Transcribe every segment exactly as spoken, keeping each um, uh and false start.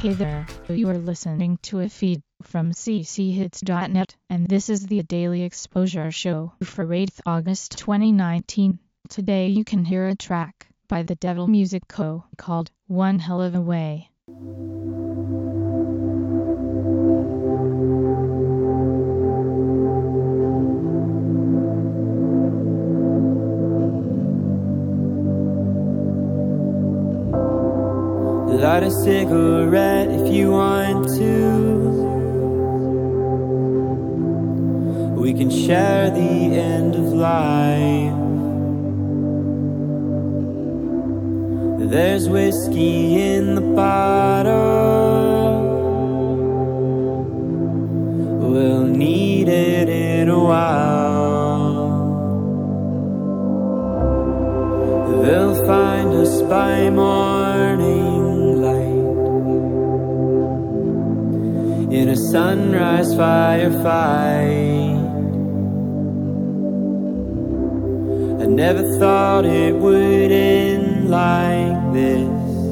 Hey there, you are listening to a feed from c c hits dot net, and this is the Daily Exposure Show for eighth of August twenty nineteen. Today you can hear a track by The Devil Music Co. called One Hell of a Way. Light a cigarette if you want to. We can share the end of life. There's whiskey in the bottle. We'll need it in a while. They'll find us by morning in a sunrise firefight. I never thought it would end like this,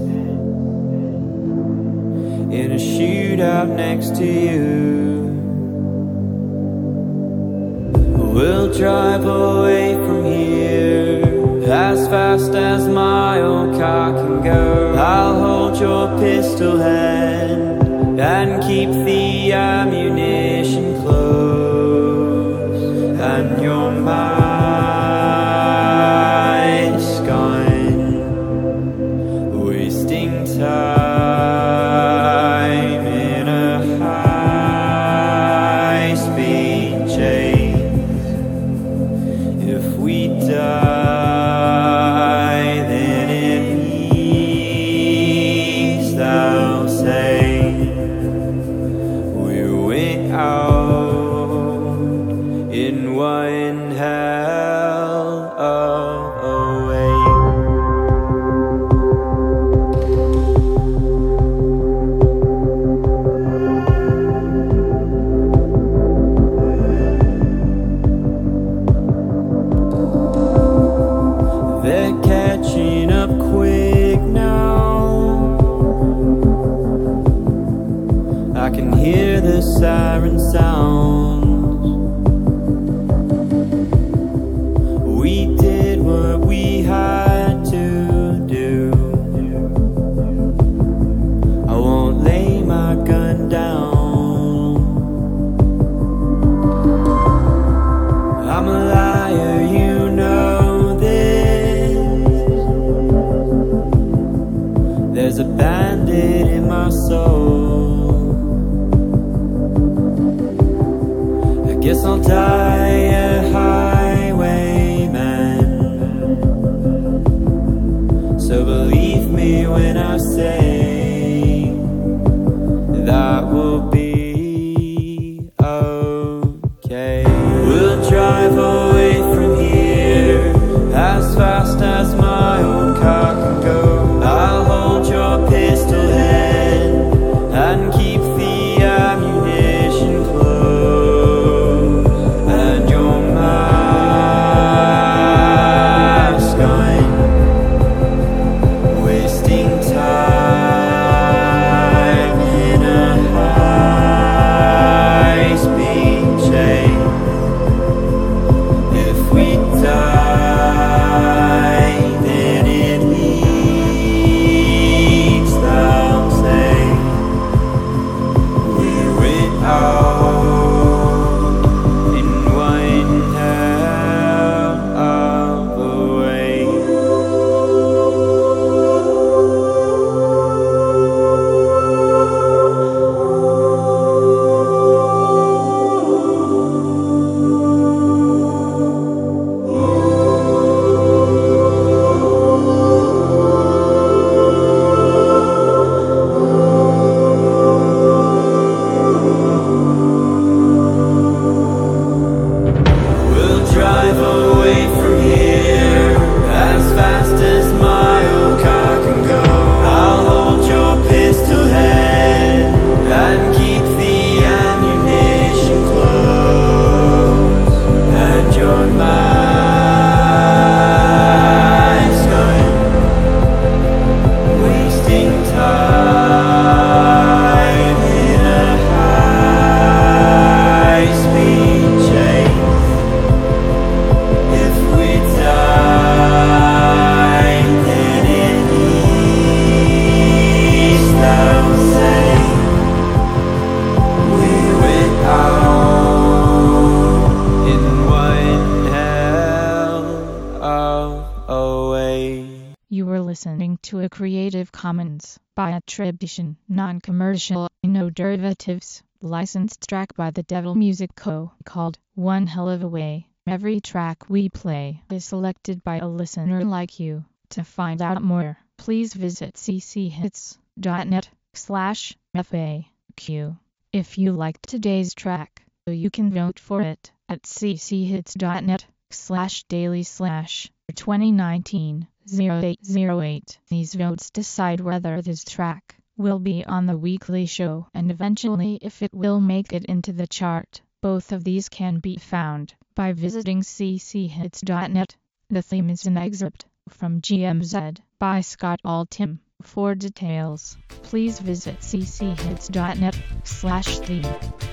in a shootout next to you. We'll drive away from here as fast as my old car can go. I'll hold your pistol hand and keep the ammunition close, and your mind is gone, wasting time in a high-speed chase. If we die, then it means thou say out in one hell of a way. listening to a Creative Commons by attribution, non-commercial, no derivatives, licensed track by The Devil Music Co. called One Hell of a Way. Every track we play is selected by a listener like you. To find out more, please visit cchits.net slash FAQ. If you liked today's track, you can vote for it at cchits.net slash daily slash 2019 0808. These votes decide whether this track will be on the weekly show and eventually if it will make it into the chart. Both of these can be found by visiting cchits.net. The theme is an excerpt from G M Z by Scott Altham. For details, please visit cchits.net slash theme.